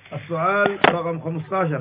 السؤال رقم 15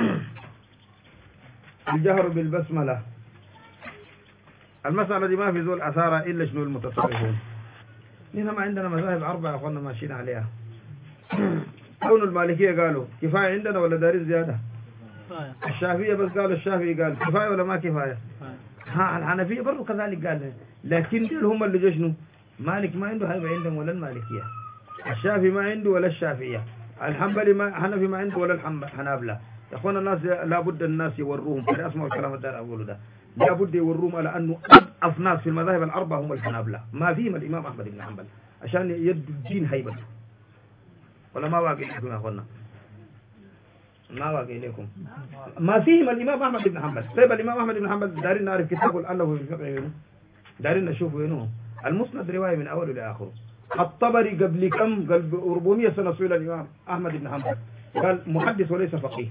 الجهر بالبسملة. المسألة دي ما في زول أثارها إلا شنو المتصرفون. هنا ما عندنا مذاهب أربعة يا أخوانا ماشيين عليها. كون المالكية قالوا كفاية عندنا ولا دارين زيادة؟ الشافعية بس قالوا الشافعي قال كفاية ولا ما كفاية؟ ها الحنفية برضو كذلك قال، لكن دول هم اللي جشنوا. مالك ما عنده هيبة عندهم ولا المالكية، الشافعي ما عنده ولا الشافعية، الحنبلي ما حنفي ما عنده ولا الحنابلة. يا اخوانا الناس لابد الناس يوروهم كده، اسمعوا الكلام الدار اقوله ده، لابد يوروهم على انه اضعف ناس في المذاهب الاربعه هم الحنابلة، ما فيهم الامام احمد بن حنبل عشان يدوا الدين هيبته. ولا ما واقع لكم يا اخوانا؟ ما واقع لكم؟ ما فيهم الامام احمد بن حنبل. طيب الامام احمد بن حنبل دارين نعرف كتابه الالف في الفقه وينه؟ دارين نشوف وينه؟ المسند روايه من اوله لاخره. الطبري قبل كم؟ قبل 400 سنه سئل الامام احمد بن حنبل قال محدث وليس فقيه.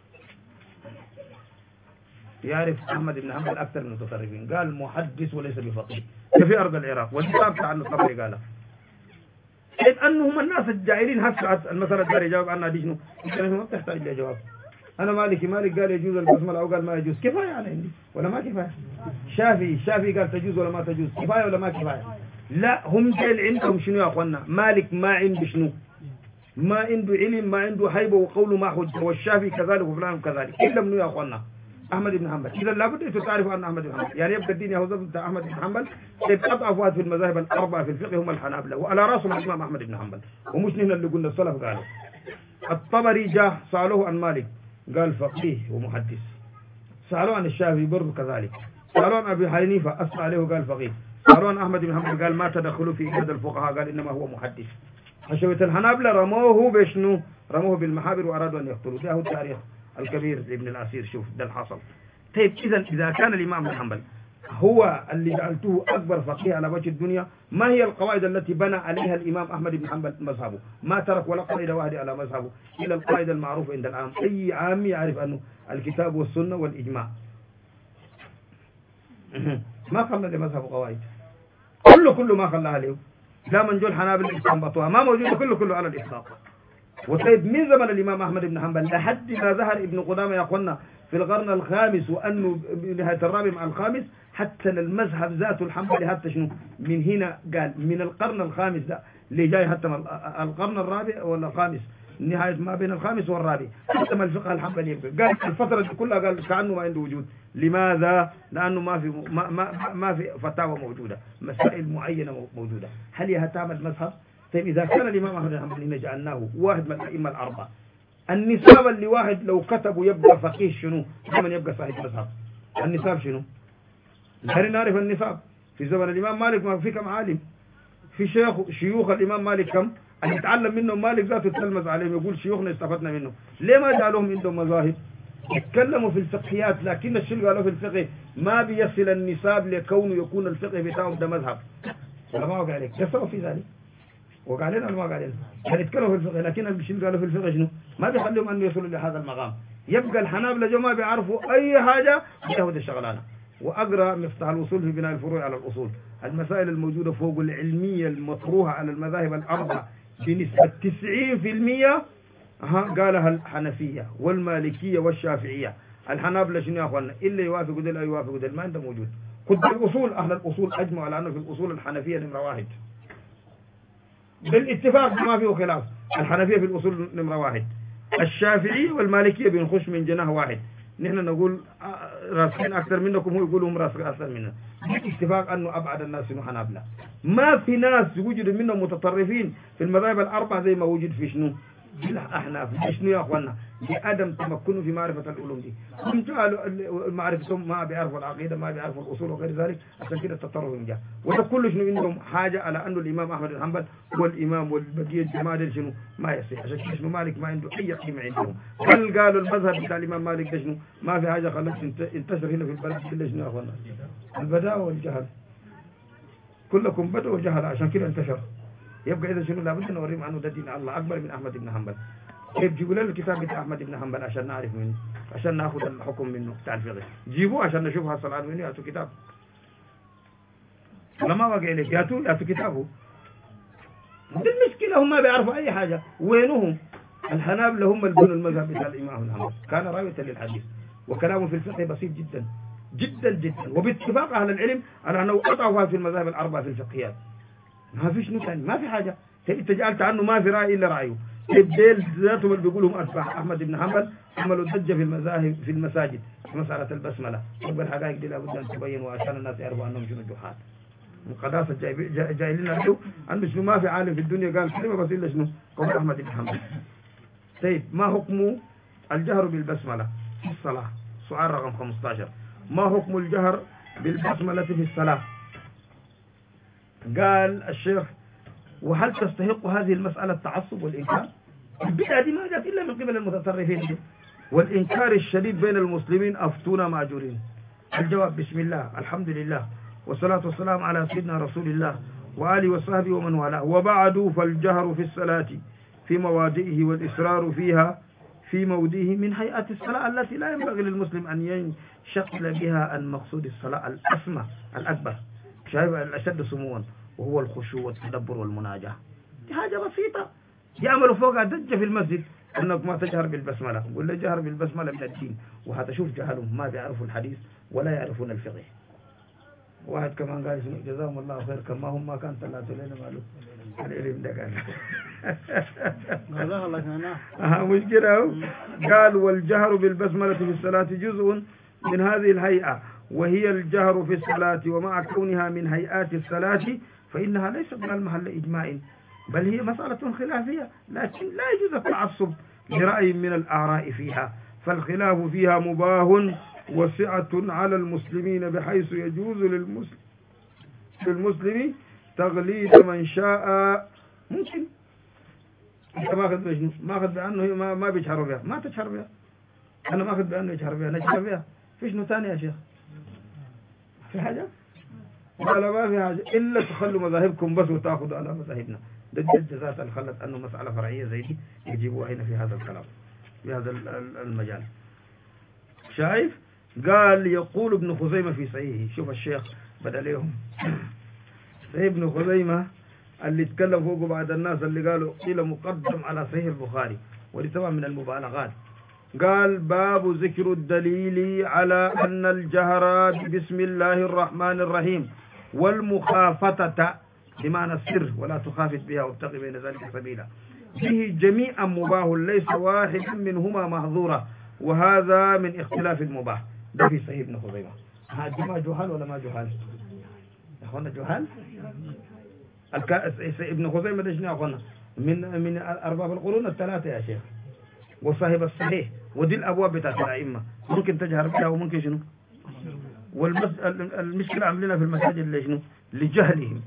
يعرف احمد بن حنبل اكثر من المتطرفين، قال محدث وليس بفقيه في ارض العراق، والكتاب بتاع الطبري قالها. إذ أنهم الناس الجاهلين هسه المسألة الدار يجاوب عنها دي شنو؟ ما بتحتاج لجواب. أنا مالك قال يجوز البسملة أو قال ما يجوز، كفاية على عندي ولا ما كفاية؟ شافعي قال تجوز ولا ما تجوز، كفاية ولا ما كفاية؟ لا هم جايل عندهم شنو يا أخوانا؟ مالك ما عنده شنو؟ ما عنده علم، ما عنده هيبة وقوله ما حجة، والشافعي كذلك وفلان كذلك، إلا منو يا أخوانا؟ أحمد بن حنبل. إذا لابد أن تعرفوا أن أحمد بن حنبل يعني يبقى الدين يهوذا بتاع أحمد بن حنبل يبقى أضعف واحد في المذاهب الأربعة في الفقه هم الحنابلة، وعلى رأسهم الإمام أحمد بن حنبل، ومش نحن اللي قلنا السلف قالوا. الطبري جاء سألوه عن مالك قال فقيه ومحدث، سألوه عن الشافعي برضه كذلك، سألوه عن أبي حنيفة أسمع عليه قال فقيه، سألوه عن أحمد بن حنبل قال ما تدخلوا في إحدى الفقهاء قال إنما هو محدث. حشوة الحنابلة رموه بشنو؟ رموه بالمحابر وأرادوا أن يقتلوا. ده هو التاريخ الكبير لابن الأثير. شوف ده الحصل. طيب إذا كان الإمام بن حنبل هو اللي جعلته أكبر فقيه على وجه الدنيا، ما هي القواعد التي بنى عليها الإمام أحمد بن حنبل مذهبه؟ ما ترك ولا قاعدة واحدة على مذهبه إلا القاعدة المعروفة عند العام. أي عام يعرف أنه الكتاب والسنة والإجماع. ما خلى لمذهبه قواعد، كله ما خلاها له. لا من جو الحنابل استنبطوها، ما موجودة كله على الإطلاق. وطيب من زمن الإمام أحمد بن حنبل لحد ما ظهر ابن قدامة يا أخوانا في القرن الخامس، وأنه بنهاية الرابع مع الخامس، حتى المذهب ذاته الحنبلي حتى شنو من هنا قال من القرن الخامس ده اللي جاي حتى القرن الرابع ولا الخامس، نهاية ما بين الخامس والرابع حتى ما الفقه الحنبلي قال الفترة دي كلها قال كأنه ما عنده وجود. لماذا؟ لأنه ما في فتاوى موجودة، مسائل معينة موجودة. هل يهتم المذهب؟ طيب إذا كان الإمام أحمد بن حنبل جعلناه واحد من الأئمة الأربعة، النساب اللي واحد لو كتبوا يبقى فقيه شنو؟ من يبقى صاحب مذهب. النساب شنو؟ نحن نعرف النساب في زمن الإمام مالك ما في كم عالم، في شيوخ الإمام مالك كم؟ اللي يتعلم منهم مالك ذاته يتلمذ عليهم يقول شيوخنا استفدنا منه. ليه ما جعلوهم عندهم مذاهب؟ يتكلموا في الفقهيات، لكن الشيء قالوا في الفقه ما بيصل النساب لكونه يكون الفقه بتاعهم ده مذهب. ولا ما وقع عليك؟ يسووا في ذلك وقال لنا ما قال لنا يعني يتكلموا في الفقه، لكن الشيء قالوا في الفقه شنو؟ ما بيخليهم أن يصلوا لهذا المقام. يبقى الحنابلة جو ما بيعرفوا أي حاجة ياخذ الشغلانة. وأقرأ مفتاح الوصول في بناء الفروع على الأصول، المسائل الموجودة فوق العلمية المطروحة على المذاهب الأربعة بنسبة 90% قالها الحنفية والمالكية والشافعية. الحنابلة شنو يا أخوانا؟ إلا يوافقوا دل أو يوافقوا دل، ما عنده موجود. خذ الأصول، أهل الأصول أجمعوا على أنه في الأصول الحنفية نمرة واحد بالاتفاق ما فيه خلاف. الحنفية في الأصول نمرة واحد، الشافعي والمالكية بنخش من جناح واحد. نحن نقول راسخين أكثر منكم، هو يقولوا هم راسخين أكثر مننا. اتفاق أنه أبعد الناس من حنابلة. ما في ناس وجد منهم متطرفين في المذاهب الأربعة زي ما وجد في شنو؟ الأحناف. شنو يا أخوانا؟ لعدم تمكنوا في معرفة العلوم دي. هم قالوا معرفتهم ما بيعرفوا العقيدة، ما بيعرفوا الأصول وغير ذلك، عشان كده التطرف جاء. وده كله شنو عندهم حاجة على أنه الإمام أحمد بن حنبل هو الإمام والبقية الجماعة شنو ما يصير. عشان كده شنو مالك ما عنده أي قيمة عندهم. بل قالوا المذهب بتاع الإمام مالك ده شنو ما في حاجة خلت انتشر هنا في البلد إلا شنو يا أخوانا؟ البداء والجهل. كلكم بدأ وجهل، عشان كده انتشر. يبقى إذا شنو لابد نوريهم أنه ده دين الله أكبر من أحمد بن حنبل. كيف جيبوا لنا الكتاب بتاع أحمد بن حنبل عشان نعرف منه، عشان ناخذ الحكم منه بتاع الفقه. جيبوه عشان نشوف حصل عنه منه. يأتوا كتاب لما واقع لك يأتوا كتابه. دي المشكلة، هم ما بيعرفوا أي حاجة. وينهم؟ الحنابلة هم اللي بنوا المذهب بتاع الإمام محمد، كان راوية للحديث وكلامه في الفقه بسيط جدا جدا جدا، وباتفاق أهل العلم على أنه أضعفها في المذاهب الأربعة في الفقهيات. ما فيش نوع ثاني، ما في حاجة. أنت جعلت عنه ما في رأي إلا رأيه. الديل ذاتهم اللي بيقولهم أتباع أحمد بن حنبل عملوا ضجة في المذاهب في المساجد في مسألة البسملة. طب الحقائق دي لابد أن تبين وعشان الناس يعرفوا أنهم شنو جحات. القداسة جاي لنا له أنه شنو ما في عالم في الدنيا قال كلمة بس إلا شنو قول أحمد بن حنبل. طيب ما حكم الجهر بالبسملة في الصلاة؟ سؤال رقم 15. ما حكم الجهر بالبسملة في الصلاة؟ قال الشيخ وهل تستحق هذه المسألة التعصب والإنكار؟ البدعة دي ما جاءت إلا من قبل المتطرفين والإنكار الشديد بين المسلمين أفتونا مأجورين. الجواب بسم الله الحمد لله والصلاة والسلام على سيدنا رسول الله وآله وصحبه ومن والاه. وبعد فالجهر في الصلاة في مواضعه والإصرار فيها في موضعه من هيئة الصلاة التي لا ينبغي للمسلم أن ينشغل بها عن مقصود الصلاة الأسمى الأكبر شايف الأشد سموا وهو الخشوع والتدبر والمناجاة. دي حاجة بسيطة يعملوا فوقها دجة في المسجد أنك ما تجهر بالبسملة. قل له جهر بالبسملة من الدين، وهتشوف جهلهم ما بيعرفوا الحديث ولا يعرفون الفقه. واحد كمان قال اسمه جزاهم الله خير كما هم ما كان طلعتوا لنا مالو العلم ده قال جزاه الله خير. مشكلة. قال والجهر بالبسملة في الصلاة جزء من هذه الهيئة وهي الجهر في الصلاة، ومع كونها من هيئات الصلاة فإنها ليست من المحل إجماع بل هي مسألة خلافية، لكن لا يجوز التعصب لرأي من الآراء فيها، فالخلاف فيها مباه وسعة على المسلمين بحيث يجوز للمسلم تغليد من شاء. ممكن انت ماخذ بأنه ما بيجهروا بها، ما تجهر بها. انا ماخذ بأنه يجهر بها، نجهر بها. فيش نوع ثاني يا شيخ؟ في حاجة؟ لا ما في حاجة إلا تخلوا مذاهبكم بس وتأخذوا على مذاهبنا. ده الجزات اللي خلت أنه مسألة فرعية زي دي يجيبوها هنا في هذا الكلام في هذا المجال. شايف؟ قال يقول ابن خزيمة في صحيحه. شوف الشيخ بدأ لهم ابن خزيمة اللي اتكلم فوقه بعد الناس اللي قالوا قيل مقدم على صحيح البخاري، ودي طبعا من المبالغات. قال باب ذكر الدليل على أن الجهر بسم الله الرحمن الرحيم والمخافتة بمعنى السر ولا تخافت بها وابتغي بين ذلك سبيلا به جميعا مباه ليس واحد منهما محظورا، وهذا من اختلاف المباح. ده في صحيح ابن خزيمة. هذا ما جهال ولا ما جهال؟ أخوانا جهال؟ ابن خزيمة ده شنو يا أخوانا؟ من أرباب القرون الثلاثة يا شيخ، وصاحب الصحيح، ودي الأبواب بتاعت الأئمة ممكن تجهر بها وممكن شنو. والمشكلة عاملينها في المساجد اللي شنو لجهلهم،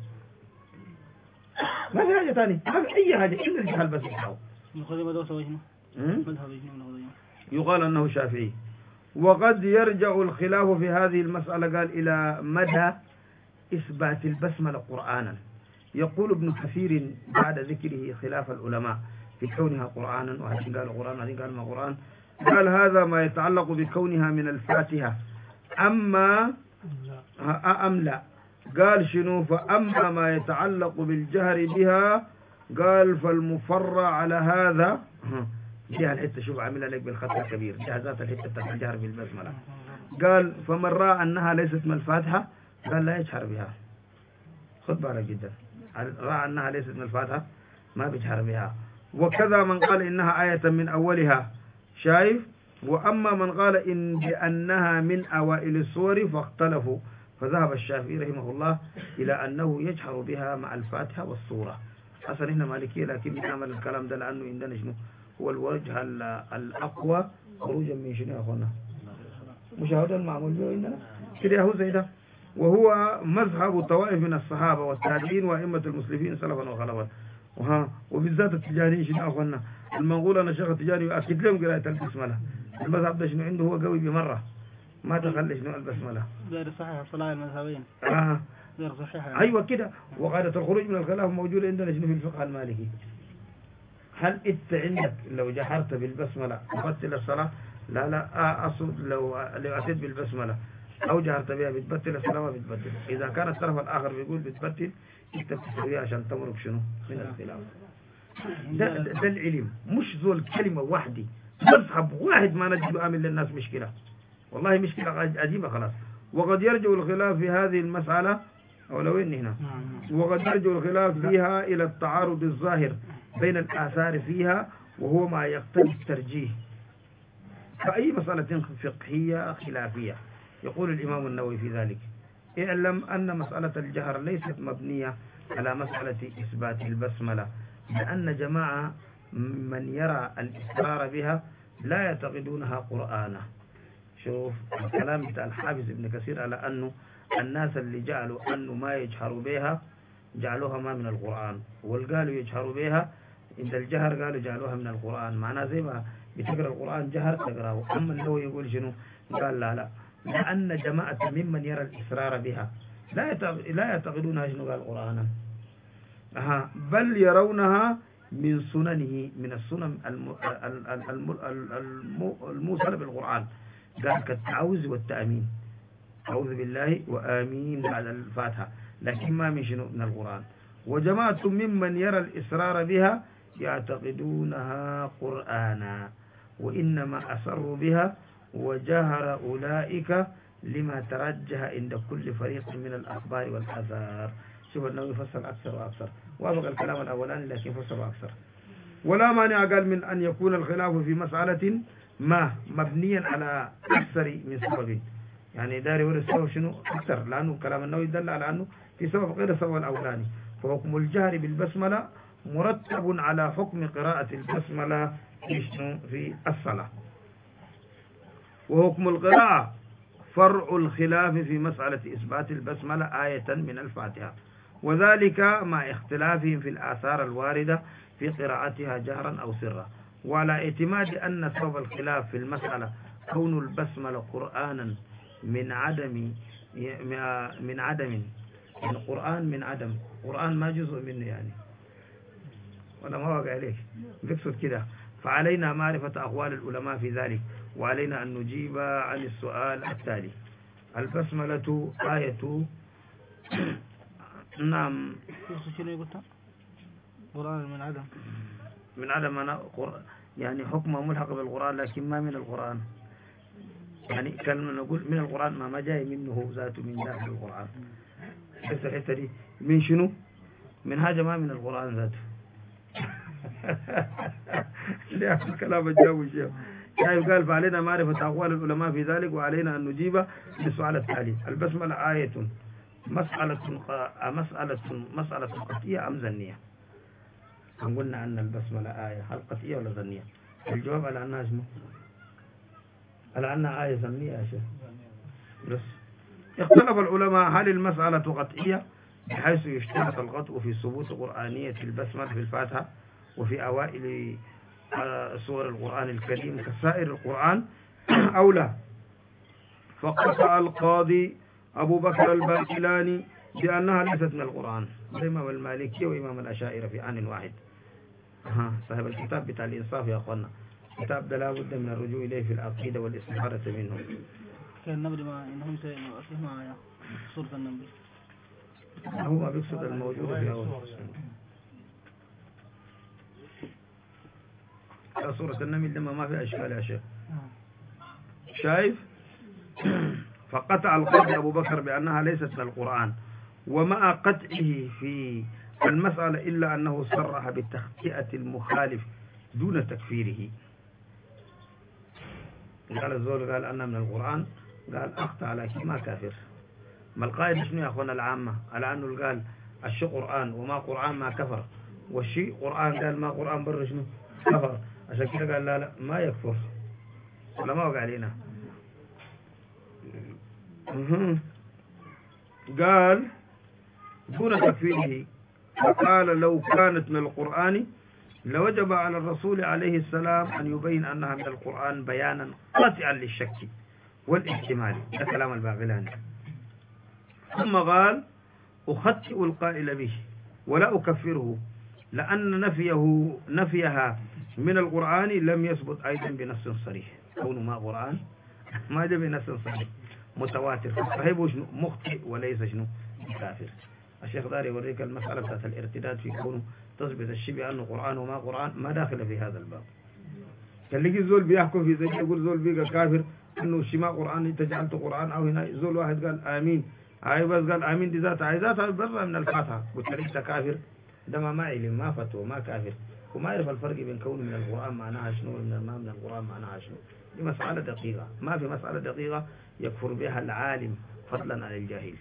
ما في حاجة ثانية، ما في أي حاجة إلا الجهل بس يحاول. ابن خزيمة ده سوى شنو؟ مذهب ابن خزيمة يقال أنه شافعي. وقد يرجع الخلاف في هذه المسألة قال إلى مدى إثبات البسملة قرآنا. يقول ابن كثير بعد ذكره خلاف العلماء في كونها قرآنا، وهذين قالوا قرآن وهذين قالوا ما قرآن. قال هذا ما يتعلق بكونها من الفاتحة أما أم لا. قال شنو؟ فأما ما يتعلق بالجهر بها قال فالمفرع على هذا جهة الحتة. شوف عاملها لك بالخط الكبير جهزات الحتة بتاعت الجهر بالبسملة. قال فمن رأى أنها ليست من الفاتحة قال لا يجهر بها. خد بالك جدا، رأى أنها ليست من الفاتحة ما بيجهر بها. وكذا من قال إنها آية من أولها. شايف؟ وأما من قال إن بأنها من أوائل السور فاختلفوا، فذهب الشافعي رحمه الله إلى أنه يجهر بها مع الفاتحة والسورة. أصلا هنا مالكية لكن نعمل الكلام ده لأنه عندنا شنو هو الوجه الأقوى خروجا من شنو يا أخوانا مشاهدا معمول به عندنا كده هو زي ده. وهو مذهب طوائف من الصحابة والتابعين وأئمة المسلمين سلفا وخلفا. وبالذات التجاريين شنو يا أخوانا المنقول أن الشيخ التجاري يؤكد لهم قراءة البسملة. المذهب ده شنو عنده هو قوي بمرة ما تخلي شنو البسملة غير صحيح الصلاة المذهبين غير صحيحة. أيوة كده. وقاعدة الخروج من الخلاف موجودة عندنا شنو في الفقه المالكي. هل انت عندك لو جهرت بالبسملة تبطل الصلاة؟ لا أصل لو أتيت بالبسملة أو جهرت بها بتبطل الصلاة ما بتبطل. إذا كان الطرف الآخر بيقول بتبطل انت بتسويها عشان تمرق شنو من الخلاف. ده العلم، مش زول كلمة واحدة مذهب واحد ما نجد عامل للناس مشكلة، والله مشكلة عجيبة خلاص. وقد يرجع الخلاف في هذه المسألة، أو لو إن هنا، وقد يرجع الخلاف فيها إلى التعارض الظاهر بين الآثار فيها، وهو ما يقتضي الترجيح. فأي مسألة فقهية خلافية يقول الإمام النووي في ذلك: اعلم أن مسألة الجهر ليست مبنية على مسألة إثبات البسملة، لأن جماعة من يرى الإصرار بها لا يعتقدونها قرآنا. شوف الكلام بتاع الحافظ ابن كثير على أنه الناس اللي جعلوا أنه ما يجهروا بها جعلوها ما من القرآن، والقالوا يجهروا بها عند الجهر قالوا جعلوها من القرآن. معناه زي ما بتقرأ القرآن جهر تقرأه. أما اللي هو يقول شنو؟ قال لا، لأن جماعة ممن يرى الإصرار بها لا يعتقدونها شنو قال قرآنا، بل يرونها من سننه، من السنن الموصلة بالقرآن. قال كالتعوذ والتأمين، أعوذ بالله وآمين بعد الفاتحة، لكن ما من شنو من القرآن. وجماعة ممن يرى الإصرار بها يعتقدونها قرآنا، وإنما أسروا بها وجهر أولئك لما ترجح عند كل فريق من الأخبار والآثار. شوف أنه يفسر أكثر وأكثر، وافق الكلام الأولاني لكن فسر أكثر. ولا مانع قال من أن يكون الخلاف في مسألة ما مبنيا على أكثر من سبب، يعني داري ورد السبب شنو أكثر، لأنه كلام النووي يدل على أنه في سبب غير السبب الأولاني. فحكم الجهر بالبسملة مرتب على حكم قراءة البسملة في الصلاة. وحكم القراءة فرع الخلاف في مسألة إثبات البسملة آية من الفاتحة، وذلك مع اختلافهم في الآثار الواردة في قراءتها جهرا أو سرا. وعلى اعتماد أن سبب الخلاف في المسألة كون البسملة قرآنا من عدم يعني قرآن من عدم، قرآن ما جزء منه يعني، ولا ما وقع عليك بيقصد كده. فعلينا معرفة أقوال العلماء في ذلك، وعلينا أن نجيب عن السؤال التالي: البسملة آية نعم قرآن من عدم، من عدم أنا يعني حكمه ملحق بالقرآن لكن ما من القرآن، يعني كلمة نقول من القرآن ما جاي منه ذاته من داخل القرآن. بس الحتة دي من شنو؟ من حاجة ما من القرآن ذاته. ليه الكلام الجاوي الشيخ شايف؟ قال فعلينا معرفة أقوال العلماء في ذلك، وعلينا أن نجيب للسؤال التالي: البسملة آية مسألة قطعية أم ظنية؟ قلنا أن البسملة آية، هل قطعية ولا ظنية؟ الجواب على أنها اسمه على أنها آية ظنية يا شيخ. بس اختلف العلماء هل المسألة قطعية بحيث يشترط القطع في ثبوت قرآنية البسملة في الفاتحة وفي أوائل سور القرآن الكريم كسائر القرآن أو لا. فقطع القاضي أبو بكر الباقلاني بأنها ليست من القرآن، إمام المالكي وإمام الأشاعرة في آن واحد. صاحب الكتاب بتاع الإنصاف يا أخوانا، كتاب ده لا بد من الرجوع إليه في العقيدة والاستفادة منه. كان النبي ما إنهم سيأتوا معايا سورة النبي، هو ما بيقصد الموجود في أول سورة النمل لما ما في أشكال يا شيخ. شايف؟ فقطع القاضي أبو بكر بأنها ليست من القرآن، ومع قطعه في المسألة إلا أنه صرح بتخطئة المخالف دون تكفيره. قال الزول قال أنها من القرآن، قال أخطأ لكن ما كافر. ما القائد شنو يا أخوانا العامة على أنه قال الشيء قرآن وما قرآن ما كفر، والشيء قرآن قال ما قرآن بر شنو كفر. عشان كده قال لا ما يكفر، ولا ما وقع علينا. قال دون تكفيره، فقال لو كانت من القرآن لوجب على الرسول عليه السلام أن يبين أنها من القرآن بيانا قاطعا للشك والاحتمال. ده كلام الباقلاني. ثم قال أخطئ القائل به ولا أكفره، لأن نفيها من القرآن لم يثبت أيضا بنص صريح. كونه ما قرآن ما جاء بنص صريح متواتر، فهو شنو مخطئ وليس شنو كافر. الشيخ داري يوريك المسألة بتاعت الارتداد في كونه تثبت الشيء بأنه قرآن وما قرآن ما داخل في هذا الباب. اللي يجي زول بيحكم في زي يقول زول بيقى كافر انه الشيء ما قرآن انت جعلته قرآن، او هنا زول واحد قال آمين هاي بس قال آمين دي ذاتها برا من الفاتحة، قلت له انت كافر، ده ما علم ما فتوى ما كافر وما يعرف الفرق بين كونه من القرآن معناها شنو ومن ما من القرآن معناها شنو. دي مسألة دقيقة، ما في مسألة دقيقة يكفر بها العالم فضلا عن الجاهل.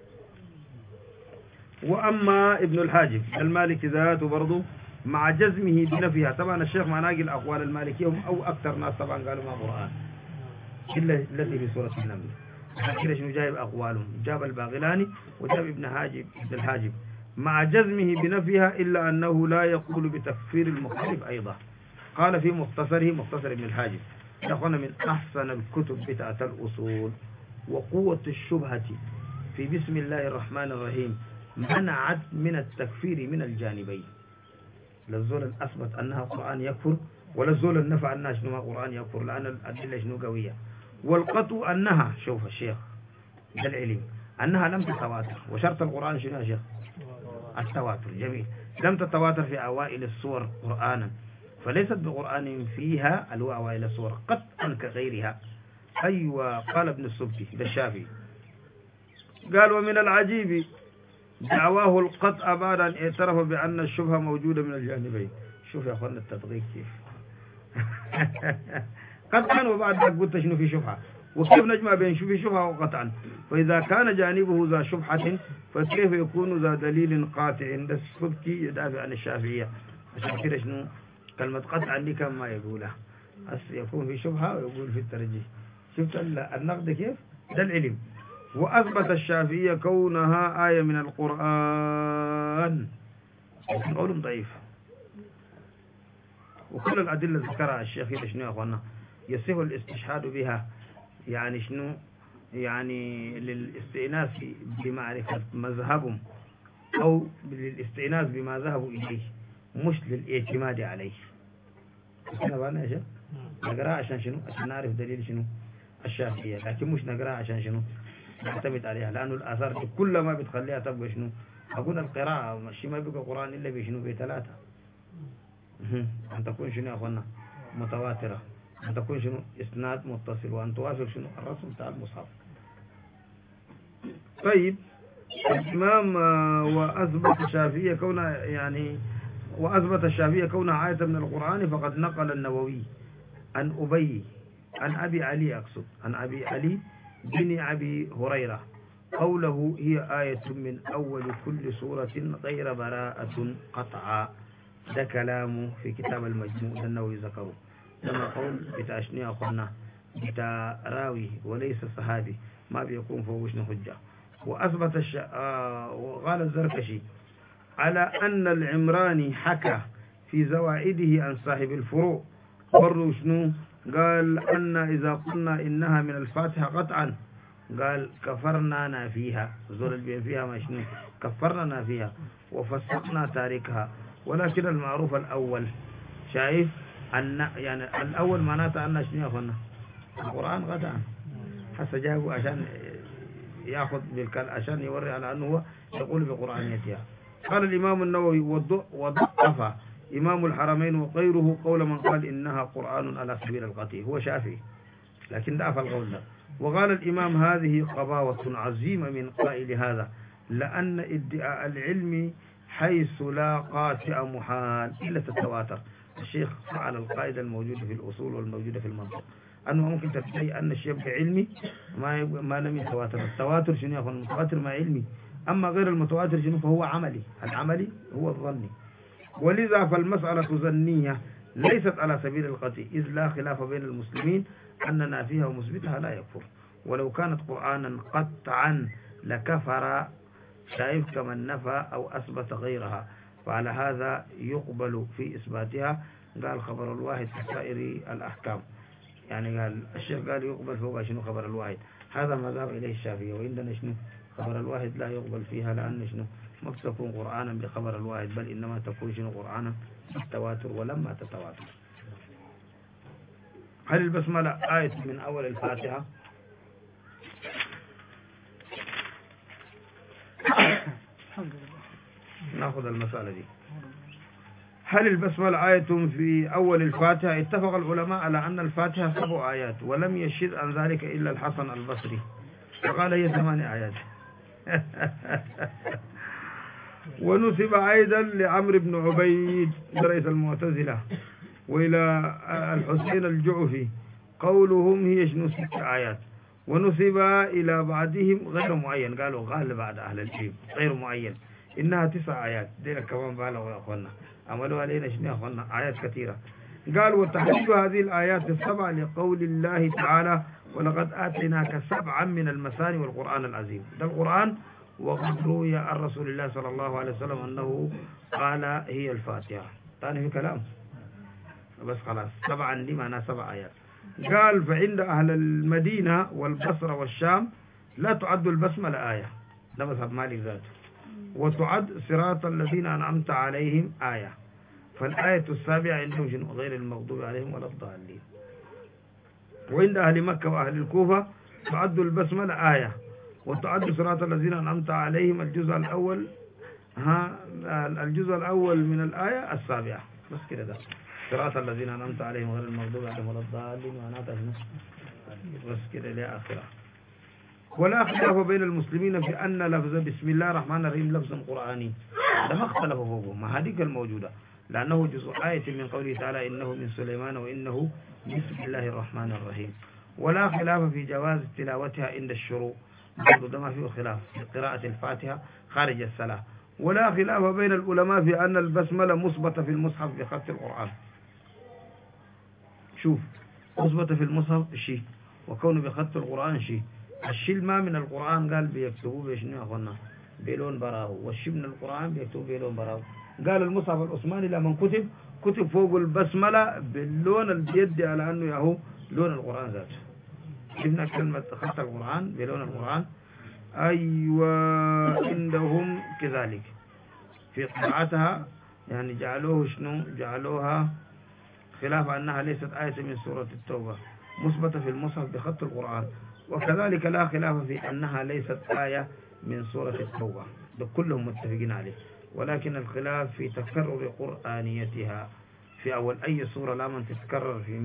وأما ابن الحاجب المالكي ذاته برضه مع جزمه بنفيها، طبعا الشيخ مع ناقل أقوال المالكية هم أو أكثر ناس طبعا قالوا ما قرآن إلا التي في سورة النمل. كده شنو جايب أقوالهم، جاب الباغلاني وجاب ابن الحاجب مع جزمه بنفيها، إلا أنه لا يقول بتكفير المخالف أيضا. قال في مختصر ابن الحاجب يا أخوانا من أحسن الكتب بتاعت الأصول وقوة الشبهة في بسم الله الرحمن الرحيم منعت من التكفير من الجانبين، للزول الأثبت أنها قرآن يكفر ولا الزول النفع أنها شنو ما قرآن يكفر، لأن الأدلة شنو قوية. والقطع أنها شوف الشيخ ده العلم أنها لم تتواتر، وشرط القرآن شنو يا شيخ؟ التواتر. جميل. لم تتواتر في أوائل السور قرآنا، فليست بقرآن فيها أوائل السور قطعا كغيرها. أيوة قال ابن السبكي ده الشافعي قال ومن العجيب دعواه القطع بعد أن اعترف بأن الشبهة موجودة من الجانبين. شوف يا أخوانا التدقيق كيف قطعا وبعد ذلك قلت شنو في شبهة، وكيف نجمع بين في شبهة وقطعا؟ فإذا كان جانبه ذا شبهة فكيف يكون ذا دليل قاطع؟ ده السبكي يدافع عن الشافعية، عشان كده شنو كلمة قطعا دي كم ما يقولها يكون في شبهة ويقول في الترجيح. شفت النقد كيف؟ ده العلم. وأثبت الشافعية كونها آية من القرآن، قول ضعيف. وكل الأدلة ذكرها الشيخ شنو يا أخوانا يصح الاستشهاد بها، يعني شنو يعني للاستئناس بمعرفة مذهبهم أو للاستئناس بما ذهبوا إليه مش للاعتماد عليه. هنا بقى يا شيخ نقرأ عشان شنو؟ عشان نعرف دليل شنو الشافعية، لكن مش نقرأ عشان شنو نعتمد عليها، لأنه الآثار دي كل ما بتخليها تبقى شنو أقول القراءة مش ما بيبقى قرآن إلا بشنو بثلاثة، أن تكون شنو يا أخوانا متواترة، أن تكون شنو إسناد متصل، وأن توافق شنو الرسم بتاع المصحف. طيب الإمام وأثبت الشافعية كونها آية من القرآن، فقد نقل النووي عن أبي علي عن أبي علي بن أبي هريرة قوله هي آية من أول كل سورة غير براءة قطعا. ده كلامه في كتاب المجموع ده النووي ذكره، لما قول بتاشنيا قلنا بتا راوي وليس صحابي ما بيكون فوق شنو حجة. وأثبت وقال الزركشي على أن العمراني حكى في زوائده عن صاحب الفروع برضو شنو قال أن إذا قلنا إنها من الفاتحة قطعا قال كفرنا فيها، زول البين فيها ما شنو كفرنا فيها وفسقنا تاركها. ولكن المعروف الأول شايف أن يعني الأول معناته أن شنو يا القرآن قطعا، حتى جابوا عشان يأخذ عشان يوري على أنه هو يقول بقرآنيتها. قال الإمام النووي وضعف إمام الحرمين وغيره قول من قال إنها قرآن على سبيل القطع، هو شافعي لكن ضعف القول ده. وقال الإمام هذه قباوة عظيمة من قائل هذا، لأن ادعاء العلم حيث لا قاطع محال إلا التواتر. الشيخ فعل القاعدة الموجودة في الأصول والموجودة في المنطق، أنه ممكن تدعي أن الشيء يبقى علمي ما لم يتواتر. التواتر شنو يكون المتواتر ما علمي، أما غير المتواتر شنو فهو عملي، العملي هو الظني. ولذا فالمسألة ظنية ليست على سبيل القطع، إذ لا خلاف بين المسلمين أن نافيها ومثبتها لا يكفر، ولو كانت قرآنا قطعا لكفر، شايف كمن نفى أو أثبت غيرها، فعلى هذا يقبل في إثباتها. قال خبر الواحد في سائر الأحكام، يعني قال الشيخ قال يقبل فوق شنو خبر الواحد، هذا ما ذهب إليه الشافعي. وعندنا شنو خبر الواحد لا يقبل فيها، لأن شنو ما تكون قرآنا بخبر الواحد، بل إنما تكون شنو قرآنا بالتواتر ولما تتواتر. هل البسملة آية من أول الفاتحة؟ نأخذ المسألة دي. هل البسملة آية في أول الفاتحة؟ اتفق العلماء على أن الفاتحة 7 آيات، ولم يشذ عن ذلك إلا الحسن البصري فقال هي 8 آيات. ونسب أيضا لعمرو بن عبيد رئيس المعتزلة وإلى الحسين الجعفي قولهم هي 6 آيات، ونسب إلى بعضهم غير معين، قالوا غالب بعد أهل العلم غير معين إنها 9 آيات. دينا كمان بالغوا يا أخوانا، عملوا علينا شنو يا أخوانا، آيات كثيرة. قال وتحديد هذه الآيات 7 لقول الله تعالى ولقد آتيناك 7 من المثاني والقرآن العظيم. ده القرآن، وقد روي عن رسول الله صلى الله عليه وسلم أنه قال هي الفاتحة. ثاني في كلام بس خلاص 7 دي معناها 7 آيات. قال فعند أهل المدينة والبصرة والشام لا تعد البسملة آية، ده مذهب مالك ذاته، وتعد صراط الذين أنعمت عليهم آية. فالآية 7 عندهم شنو؟ غير المغضوب عليهم ولا الضالين. وعند أهل مكة وأهل الكوفة تعد البسملة آية، وتعد صراط الذين أنعمت عليهم الجزء الأول من الآية 7 بس كده. ده صراط الذين أنعمت عليهم غير المغضوب عليهم ولا الضالين معناتها بس كده لآخرة. ولا خلاف بين المسلمين في أن لفظ بسم الله الرحمن الرحيم لفظ قرآني، ده ما اختلفوا فوقه ما هذيك الموجودة، لأنه جزء آية من قوله تعالى إنه من سليمان وإنه بسم الله الرحمن الرحيم. ولا خلاف في جواز تلاوتها عند الشروع، برضو ده ما فيه خلاف في قراءة الفاتحة خارج الصلاة. ولا خلاف بين العلماء في أن البسملة مثبتة في المصحف بخط القرآن. شوف، مثبتة في المصحف شيء، وكونه بخط القرآن شيء. الشيء ما من القرآن قال بيكتبوه بشنو يا أخوانا؟ بلون براهو، والشيء من القرآن بيكتبوه بلون براهو. قال المصحف العثماني لما كتب فوق البسملة باللون اللي بيدي على أنه يهو لون القرآن ذاته. شفنا كلمة خط القرآن بلون القرآن. أيوة عندهم كذلك في قراءتها، يعني جعلوها خلاف أنها ليست آية من سورة التوبة، مثبتة في المصحف بخط القرآن. وكذلك لا خلاف في أنها ليست آية من سورة التوبة، ده كلهم متفقين عليه. ولكن الخلاف في تكرر قرآنيتها في أول أي سورة، لا من تتكرر في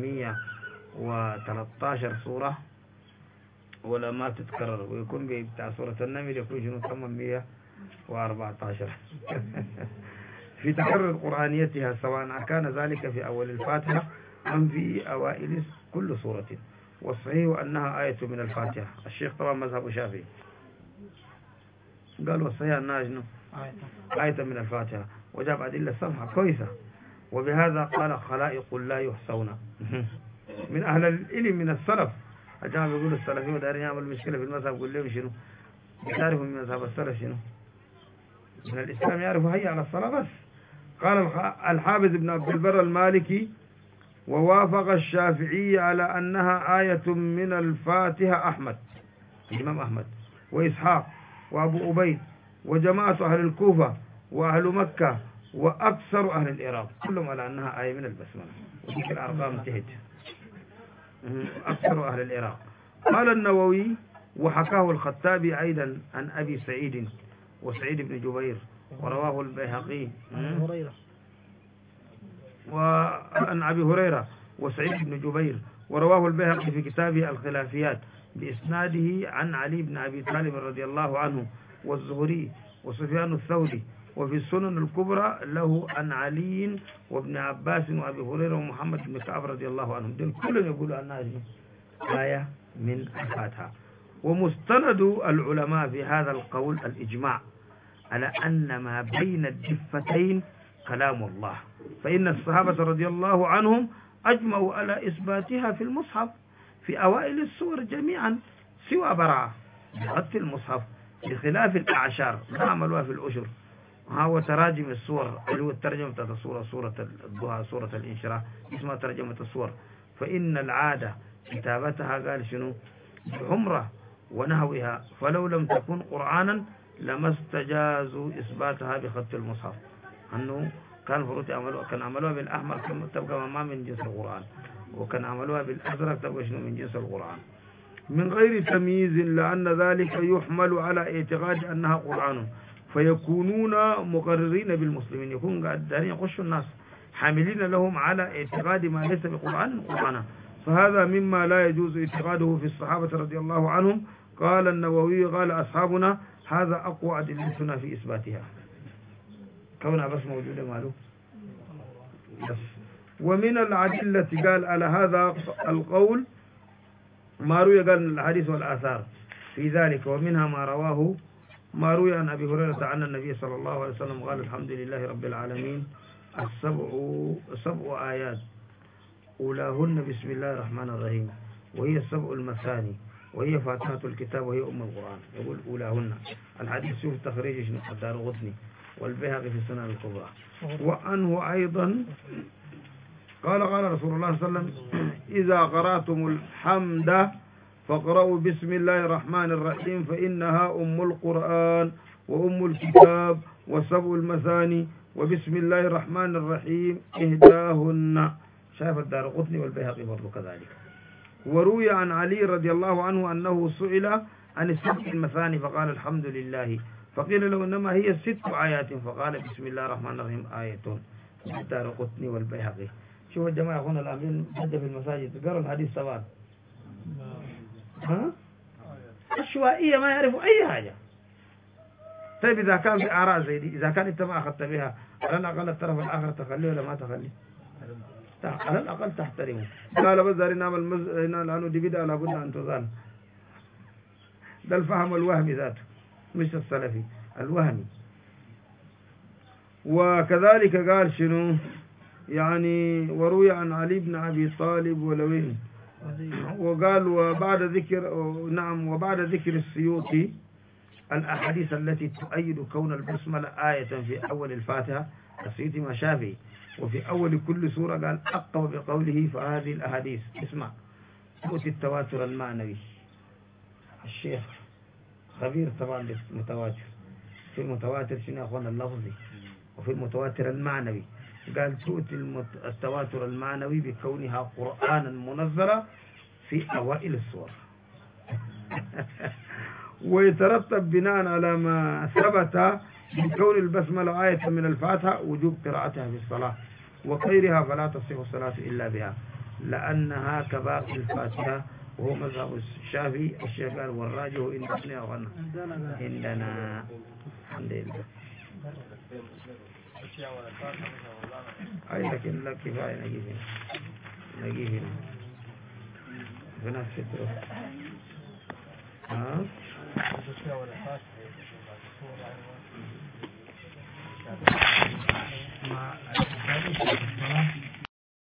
113 سورة ولا ما تتكرر، ويكون بتاع سورة النمل يكون شنو 814 في تكرر قرآنيتها، سواء كان ذلك في أول الفاتحة أم في أوائل كل سورة. والصحيح أنها آية من الفاتحة. الشيخ طبعا مذهب شافعي قال والصحيح أنها آية من الفاتحة، وجاب أدلة سمحة كويسة. وبهذا قال خلائق لا يحصون من أهل العلم من السلف. الجماعة بيقولوا السلفيين ودارين يعملوا مشكلة في المذهب، يقول لهم شنو؟ يعرفوا من مذهب السلف شنو؟ من الإسلام يعرفوا هيا على الصلاة بس. قال الحافظ ابن عبد البر المالكي ووافق الشافعي على أنها آية من الفاتحة أحمد، الإمام أحمد وإسحاق وأبو أبيد وجماعة أهل الكوفة وأهل مكة وأكثر أهل العراق، كلهم على أنها آية من البسملة، وذيك الأرقام انتهت. أكثر أهل العراق. قال النووي وحكاه الخطابي أيضا عن أبي سعيد وسعيد بن جبير، ورواه البيهقي وعن أبي هريرة وسعيد بن جبير، ورواه البيهقي في كتابه الخلافيات بإسناده عن علي بن أبي طالب رضي الله عنه والزهري وسفيان الثوري، وفي السنن الكبرى له عن علي وابن عباس وأبي هريرة ومحمد بن كعب رضي الله عنهم. دول كلهم يقولوا أنها آية من الفاتحة. ومستند العلماء في هذا القول الإجماع على أن ما بين الدفتين كلام الله، فإن الصحابة رضي الله عنهم أجمعوا على إثباتها في المصحف في أوائل السور جميعا سوى براءة بخط المصحف، بخلاف الأعشار ما عملوها في الأشر. هو تراجم السور اللي هو ترجمة السورة، سورة الضحى، سورة الإنشراح اسمها ترجمة السور، فإن العادة كتابتها قال شنو بحمرة ونهوها، فلو لم تكن قرآنا لما استجازوا إثباتها بخط المصحف. أنه كان فروت كان عملوها بالأحمر تبقى ما من جنس القرآن، وكان عملوها بالأزرق تبقى شنو من جنس القرآن، من غير تمييز، لأن ذلك يحمل على اعتقاد أنها قرآن، فيكونون مقررين بالمسلمين، يكون قاعدين يخشوا الناس حاملين لهم على اعتقاد ما ليس بقرآن قرآنا، فهذا مما لا يجوز اعتقاده في الصحابة رضي الله عنهم. قال النووي قال أصحابنا هذا أقوى أدلتنا في إثباتها، كونها بس موجودة معلوم. ومن الأدلة قال على هذا القول ما روي قال من الحديث والآثار في ذلك، ومنها ما روي عن أبي هريرة عن النبي صلى الله عليه وسلم قال الحمد لله رب العالمين سبع آيات أولاهن بسم الله الرحمن الرحيم، وهي السبع المثاني، وهي فاتحة الكتاب، وهي أم القرآن. يقول أولاهن. الحديث شوف تخريج الدارقطني والبيهقي في السنن الكبرى. وعنه أيضا قال رسول الله صلى الله عليه وسلم إذا قرأتم الحمد فاقرأوا بسم الله الرحمن الرحيم فإنها أم القرآن وأم الكتاب وسبع المثاني، وبسم الله الرحمن الرحيم إهداهن. شاف الدارقطني والبيهقي برضو كذلك. وروي عن علي رضي الله عنه أنه سئل عن السبع المثاني فقال الحمد لله، فقيل له إنما هي 6 آيات فقال بسم الله الرحمن الرحيم آية. الدارقطني والبيهقي. شوف الجماعة هنا الأمين بدأ في المساجد قرأوا الحديث طبعا عشوائية ما يعرفوا أي حاجة. طيب إذا كان في آراء زي دي، إذا كان أنت ما أخذت بها على الأقل الطرف الآخر تخليه ولا ما تخليه؟ على الأقل تحترمه. قال بزار نعمل لأنه دي بدأ لابد أن تزال. ده الفهم الوهمي ذاته مش السلفي الوهمي. وكذلك قال شنو يعني وروي عن علي بن أبي طالب ولوين، وقال وبعد ذكر السيوطي الأحاديث التي تؤيد كون البسملة آية في أول الفاتحة، السيوطي ما شافي، وفي أول كل سورة قال أقوى بقوله فهذه الأحاديث اسمع تؤتي التواتر المعنوي. الشيخ خبير طبعا بالمتواتر، في المتواتر شنو أخوانا اللفظي وفي المتواتر المعنوي. قال تؤتي التواتر المعنوي بكونها قرآنا منزلا في أوائل السور. ويترتب بناء على ما ثبت من كون البسملة آية من الفاتحة وجوب قراءتها في الصلاة، وغيرها فلا تصح الصلاة إلا بها لأنها كباقي الفاتحة، وهو مذهب الشافعي. الشيخ قال والراجح عندنا الحمد لله. أي لكن لا كفاية نجيب هنا في نفس الدروس. ما